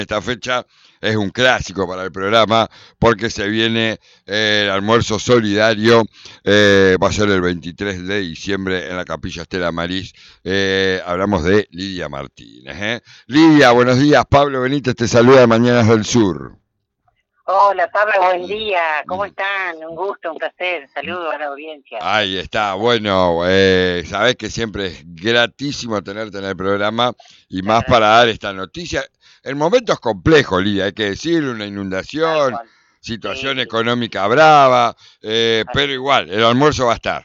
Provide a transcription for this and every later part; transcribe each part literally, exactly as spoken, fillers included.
Esta fecha es un clásico para el programa porque se viene eh, el almuerzo solidario, eh, va a ser el veintitrés de diciembre en la Capilla Estela Maris. Eh, hablamos de Lidia Martínez. ¿eh? Lidia, buenos días. Pablo Benítez te saluda de Mañanas del Sur. Hola Pablo, buen día, ¿cómo están? Un gusto, un placer, saludos a la audiencia. Ahí está, bueno, eh, sabés que siempre es gratísimo tenerte en el programa y Te más para dar agradezco, esta noticia. El momento es complejo, Lidia, hay que decirlo, una tal inundación, cual. Sí, situación sí, sí, económica brava, eh, pero así es. igual, el almuerzo va a estar.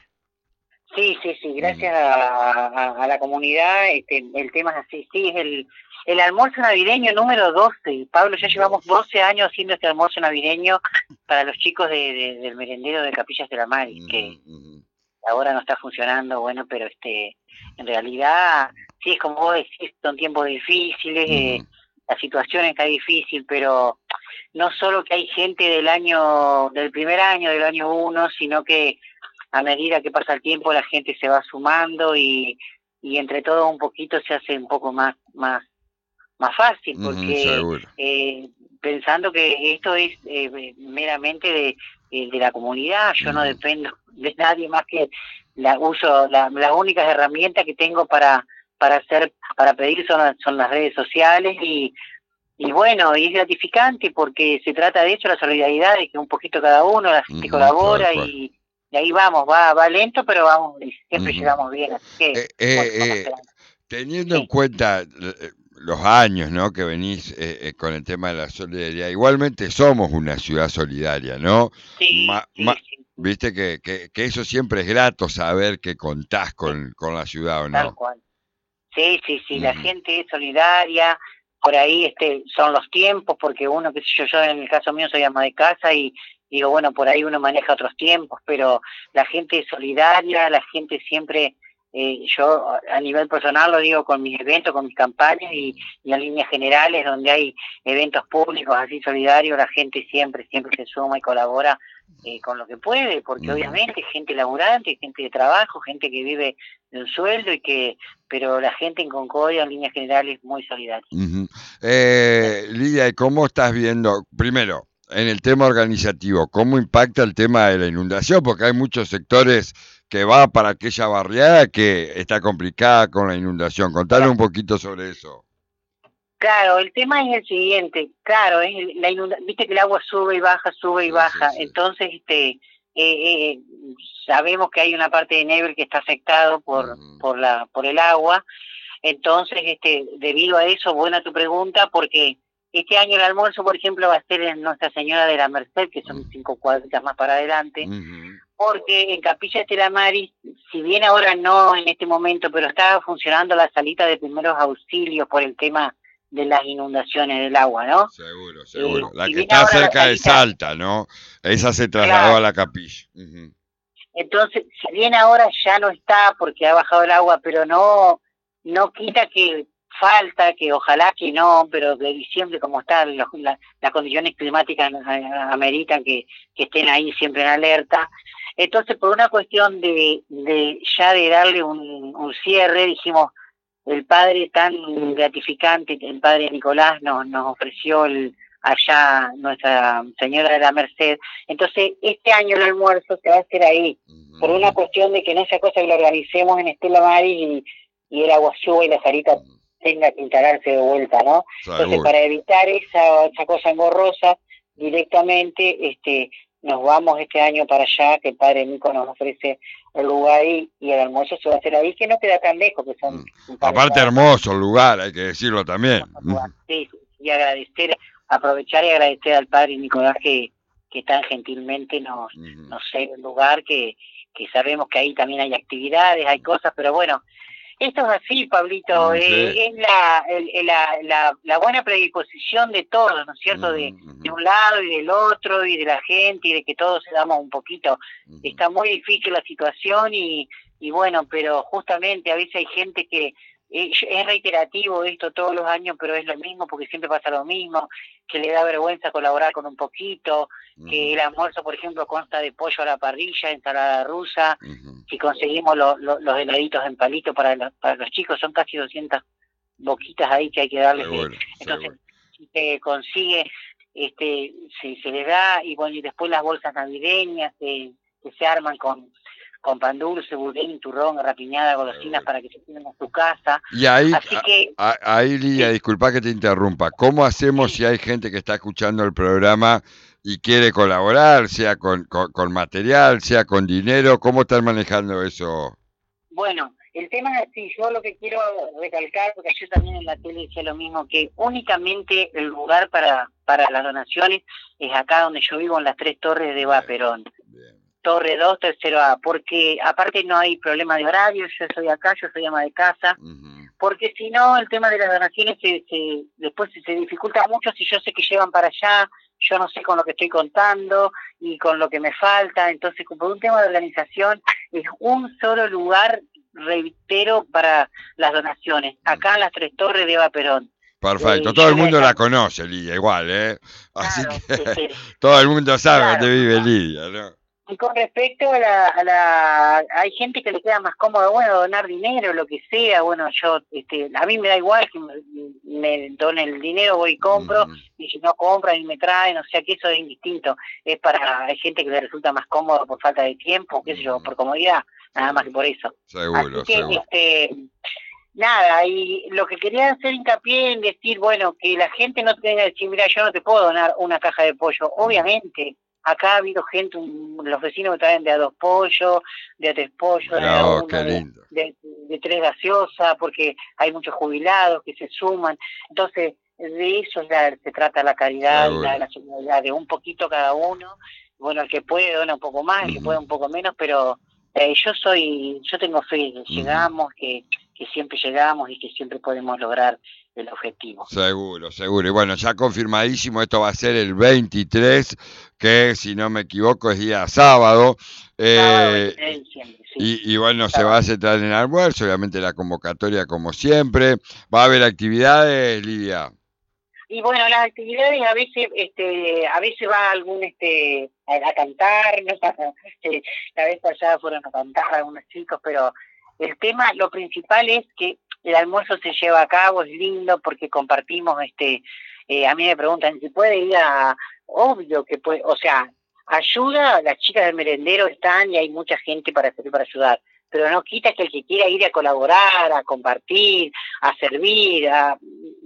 Sí, sí, sí, Ujú, gracias a, a- a la comunidad, este, el tema es así, sí, es el, el almuerzo navideño número doce. Pablo, ya llevamos dos. doce años haciendo este almuerzo navideño para los chicos de, de- del merendero de Capillas de la Maris, Ujú, que ujú, ahora no está funcionando, bueno, pero este, en realidad, sí, es como vos decís, son tiempos difíciles, eh, ujú, la situación está difícil, pero no solo que hay gente del año, del primer año, del año uno, sino que a medida que pasa el tiempo la gente se va sumando y, y entre todo un poquito se hace un poco más, más, más fácil, ujú, porque seguro. eh, pensando que esto es eh, meramente de, de, de la comunidad, yo no Ujú, dependo de nadie más que la uso, la, las únicas herramientas que tengo para para hacer, para pedir son, son las redes sociales y y bueno, y es gratificante porque se trata de eso, la solidaridad, de que un poquito cada uno, la gente ujú, tal colabora cual. y, y ahí vamos, va va lento, pero vamos, y siempre Ujú. llegamos bien, así que Eh, bueno, con la eh, eh, esperanza. teniendo en Sí, cuenta eh, los años, ¿no? Que venís eh, eh, con el tema de la solidaridad, igualmente somos una ciudad solidaria, ¿no? sí, Ma- sí, ma- sí, sí, Viste que, que, que eso siempre es grato saber que contás sí, con, con la ciudad o tal no. cual. Sí, sí, sí, la Ujú, gente es solidaria, por ahí este son los tiempos, porque uno, qué sé yo, yo en el caso mío soy ama de casa y digo, bueno, por ahí uno maneja otros tiempos, pero la gente es solidaria, la gente siempre, eh, yo a nivel personal lo digo con mis eventos, con mis campañas y, ujú, y en líneas generales, donde hay eventos públicos así solidarios, la gente siempre, siempre se suma y colabora eh, con lo que puede, porque ujú, obviamente gente laburante, gente de trabajo, gente que vive de un sueldo y que pero la gente en Concordia en líneas generales es muy solidaria. ujú. Sí. Eh, Lidia, ¿y cómo estás viendo? Primero, en el tema organizativo, ¿cómo impacta el tema de la inundación? Porque hay muchos sectores que va para aquella barriada que está complicada con la inundación. Contanos un Claro, poquito sobre eso. claro, el tema es el siguiente, claro, es el- la inunda viste que el agua sube y baja, sube y Sí, sí, baja, sí. entonces este eh, eh, sabemos que hay una parte de Nebel que está afectado por Ujú, por la por el agua, entonces este debido a eso, buena tu pregunta, porque este año el almuerzo, por ejemplo, va a ser en Nuestra Señora de la Merced, que son cinco cuadritas más para adelante, ujú, porque en Capilla de la Maris, si bien ahora no en este momento, pero estaba funcionando la salita de primeros auxilios por el tema de las inundaciones del agua, ¿no? seguro, Eh, seguro. La si que bien está ahora la cerca de salita, Salta, ¿no? Esa se trasladó a claro, la capilla. Ujú, entonces, si bien ahora ya no está porque ha bajado el agua, pero no, no quita que falta, que ojalá que no, pero que diciembre como están los, la, las condiciones climáticas eh, ameritan que, que estén ahí siempre en alerta. Entonces, por una cuestión de, de ya de darle un, un cierre, dijimos, el padre tan gratificante, el padre Nicolás nos, nos ofreció el, allá Nuestra Señora de la Merced. Entonces, este año el almuerzo se va a hacer ahí, por una ujú, cuestión de que no sea cosa que lo organicemos en Estela Maris y, y el agua suba y la salita ujú. tenga que instalarse de vuelta, ¿no? Entonces, Seguro. para evitar esa, esa cosa engorrosa, directamente este, nos vamos este año para allá, que el padre Nico nos ofrece el lugar ahí y el almuerzo se va a hacer ahí, que no queda tan lejos, que son Mm. un par de Aparte cuadras más. hermoso el lugar, hay que decirlo también. Hermoso lugar. Ujú, Sí, sí, y agradecer, aprovechar y agradecer al padre Nicolás que, que tan gentilmente nos, ujú. nos cede el lugar, que, que sabemos que ahí también hay actividades, hay cosas, pero bueno, esto es así, Pablito, Mm, sí. eh, es la, el, la, la, la buena predisposición de todos, ¿no es cierto? Ujú, De, ujú, de un lado y del otro, y de la gente, y de que todos se damos un poquito. ujú, Está muy difícil la situación y, y bueno, pero justamente a veces hay gente que eh, es reiterativo esto todos los años, pero es lo mismo porque siempre pasa lo mismo, que le da vergüenza colaborar con un poquito, que ujú, el almuerzo, por ejemplo, consta de pollo a la parrilla, ensalada rusa, ujú. si conseguimos lo, lo, los heladitos en palito para, los, para los chicos, son casi doscientas boquitas ahí que hay que darles de... Seguro, Entonces, seguro. si se consigue, este, se, se les da, y bueno, y después las bolsas navideñas que, que se arman con, con pan dulce, budín, turrón, rapiñada, golosinas para que se tienen a su casa. Y ahí, Así que, a, a, ahí Lidia, sí, disculpa que te interrumpa, ¿cómo hacemos sí. si hay gente que está escuchando el programa y quiere colaborar, sea con, con, con material, sea con dinero? ¿Cómo están manejando eso? Bueno, el tema es sí, yo lo que quiero recalcar, porque yo también en la tele decía lo mismo, que únicamente el lugar para, para las donaciones es acá donde yo vivo, en las Tres Torres de Eva Perón. Bien. Torre dos, tercero A, porque aparte no hay problema de horario, yo soy acá, yo soy ama de casa, uh-huh. Porque si no, el tema de las donaciones se, se, después se, se dificulta mucho si yo sé que llevan para allá, yo no sé con lo que estoy contando y con lo que me falta, entonces por un tema de organización es un solo lugar, reitero, para las donaciones, acá en las Tres Torres de Eva Perón. Perfecto, eh, todo el mundo la conoce, Lidia, igual, ¿eh? Así claro, que sí, todo el mundo sabe claro, dónde vive Lidia, ¿no? Y con respecto a la, a la... Hay gente que le queda más cómodo, bueno, donar dinero, lo que sea, bueno, yo, este, a mí me da igual que me, me donen el dinero, voy y compro, mm. y si no compran y me traen, o sea que eso es indistinto, es para, hay gente que le resulta más cómodo por falta de tiempo, qué sé yo, por comodidad, nada más que por eso. Seguro, Así que, seguro. este... Nada, y lo que quería hacer hincapié en decir, bueno, que la gente no tenga que decir, mira, yo no te puedo donar una caja de pollo, obviamente. Acá ha habido gente, un, los vecinos me traen de a dos pollos, de a tres pollos, de a oh, uno, de, de, de tres gaseosas, porque hay muchos jubilados que se suman. Entonces, de eso ya se trata la caridad, la, la solidaridad, de un poquito cada uno. Bueno, el que puede dona un poco más, el que puede un poco menos, pero eh, yo soy, yo tengo fe, que llegamos, que, que siempre llegamos y que siempre podemos lograr el objetivo. Seguro, seguro. Y bueno, ya confirmadísimo, esto va a ser el veintitrés, que si no me equivoco es día sábado. Eh, sábado veintitrés de diciembre, sí. Y, y bueno, sábado. Se va a centrar en el almuerzo, obviamente la convocatoria como siempre. ¿Va a haber actividades, Lidia? Y bueno, las actividades a veces, este, a veces va algún, este, a, a cantar, ¿no? La vez pasada fueron a cantar algunos chicos, pero el tema, lo principal es que el almuerzo se lleva a cabo, es lindo porque compartimos, este, eh, a mí me preguntan si puede ir a, obvio que puede, o sea, ayuda, las chicas del merendero están y hay mucha gente para servir, para ayudar, pero no quita que el que quiera ir a colaborar, a compartir, a servir, a,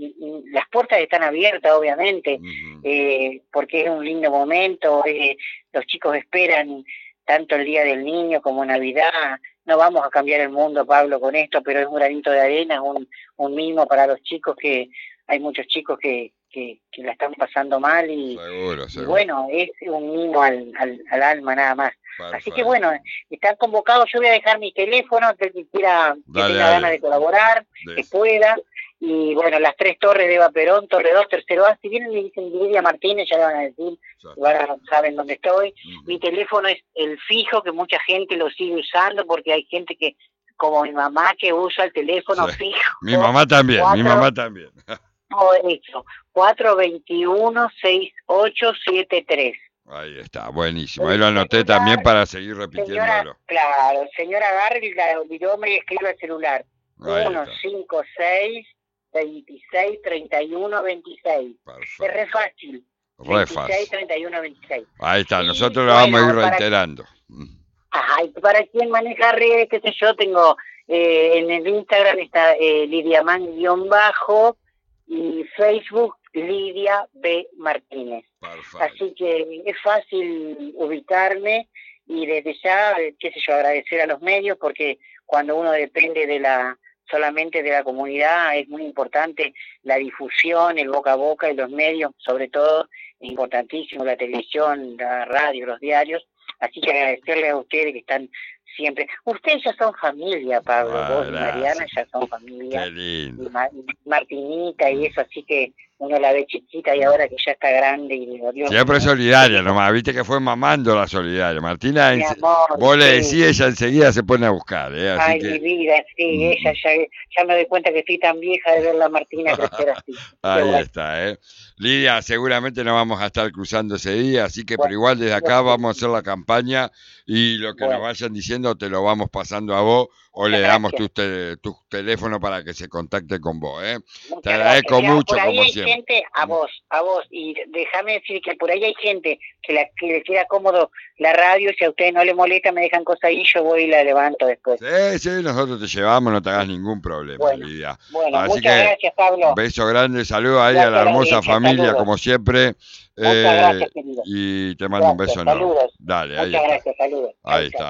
las puertas están abiertas, obviamente, uh-huh. eh, porque es un lindo momento, eh, los chicos esperan tanto el Día del Niño como Navidad. No vamos a cambiar el mundo, Pablo, con esto, pero es un granito de arena, un, un mimo para los chicos, que hay muchos chicos que, que, que la están pasando mal y, seguro, seguro. y bueno, es un mimo al, al, al alma nada más. Perfecto. Así que bueno, están convocados, yo voy a dejar mi teléfono, que el que quiera, que dale, tenga dale. ganas de colaborar, de que pueda. Y bueno, las Tres Torres de Eva Perón, Torre dos, tercero A, si vienen y dicen Lidia Martínez, ya le van a decir, van, saben dónde estoy. Uh-huh. Mi teléfono es el fijo, que mucha gente lo sigue usando, porque hay gente que, como mi mamá, que usa el teléfono sí. fijo. Mi mamá también, cuatro, mi mamá también. Todo eso, cuatro dos uno, seis ocho siete tres. Ahí está, buenísimo. Ahí lo anoté celular, también para seguir repitiéndolo. Señora, claro, señora Garri, la olvidó, me escribe el celular. uno cinco seis veintiséis treinta y uno veintiséis. Perfecto. Es re fácil. Re fácil. treinta y uno veintiséis. Ahí está, nosotros y, lo vamos bueno, a ir reiterando. Para, ajá, y para quien maneja redes, qué sé yo, tengo eh, en el Instagram está eh, Lidiaman-bajo y Facebook Lidia B. Martínez. Perfecto. Así que es fácil ubicarme y desde ya, qué sé yo, agradecer a los medios, porque cuando uno depende de la solamente de la comunidad es muy importante la difusión, el boca a boca y los medios, sobre todo, es importantísimo, la televisión, la radio, los diarios. Así que agradecerles a ustedes que están siempre. Ustedes ya son familia, Pablo, ah, vos y Mariana ya son familia. Qué lindo. Y, Ma- y Martinita y eso, así que uno la ve chiquita y ahora que ya está grande y Dios, siempre es solidaria nomás, viste que fue mamando la solidaria. Martina, mi amor, vos sí. le decís, ella enseguida se pone a buscar. ¿eh? Así Ay, que... mi vida, sí, mm. ella ya, ya me doy cuenta que estoy tan vieja de ver la Martina crecer así. Ahí bueno. está, ¿eh? Lidia, seguramente nos vamos a estar cruzando ese día, así que bueno, pero igual desde acá bueno. vamos a hacer la campaña y lo que bueno. nos vayan diciendo te lo vamos pasando a vos, o le Muchas damos gracias. tu, te- tu teléfono para que se contacte con vos. ¿eh? Te Muchas agradezco gracias. Mira, mucho, por ahí como hay siempre. gente, a vos, a vos, y déjame decir que por ahí hay gente que, la, que le queda cómodo la radio, si a ustedes no le molesta, me dejan cosas ahí, yo voy y la levanto después. Sí, sí, nosotros te llevamos, no te hagas ningún problema, Bueno, Lidia. bueno, Así muchas que, gracias, Pablo. beso grande, saludos ahí Gracias a la a la hermosa audiencia, familia, saludos. como siempre. Muchas eh, gracias, querido. y te mando un Gracias, beso enorme. saludos. Dale, ahí Muchas está. gracias, saludos. Ahí Chau, está. chau.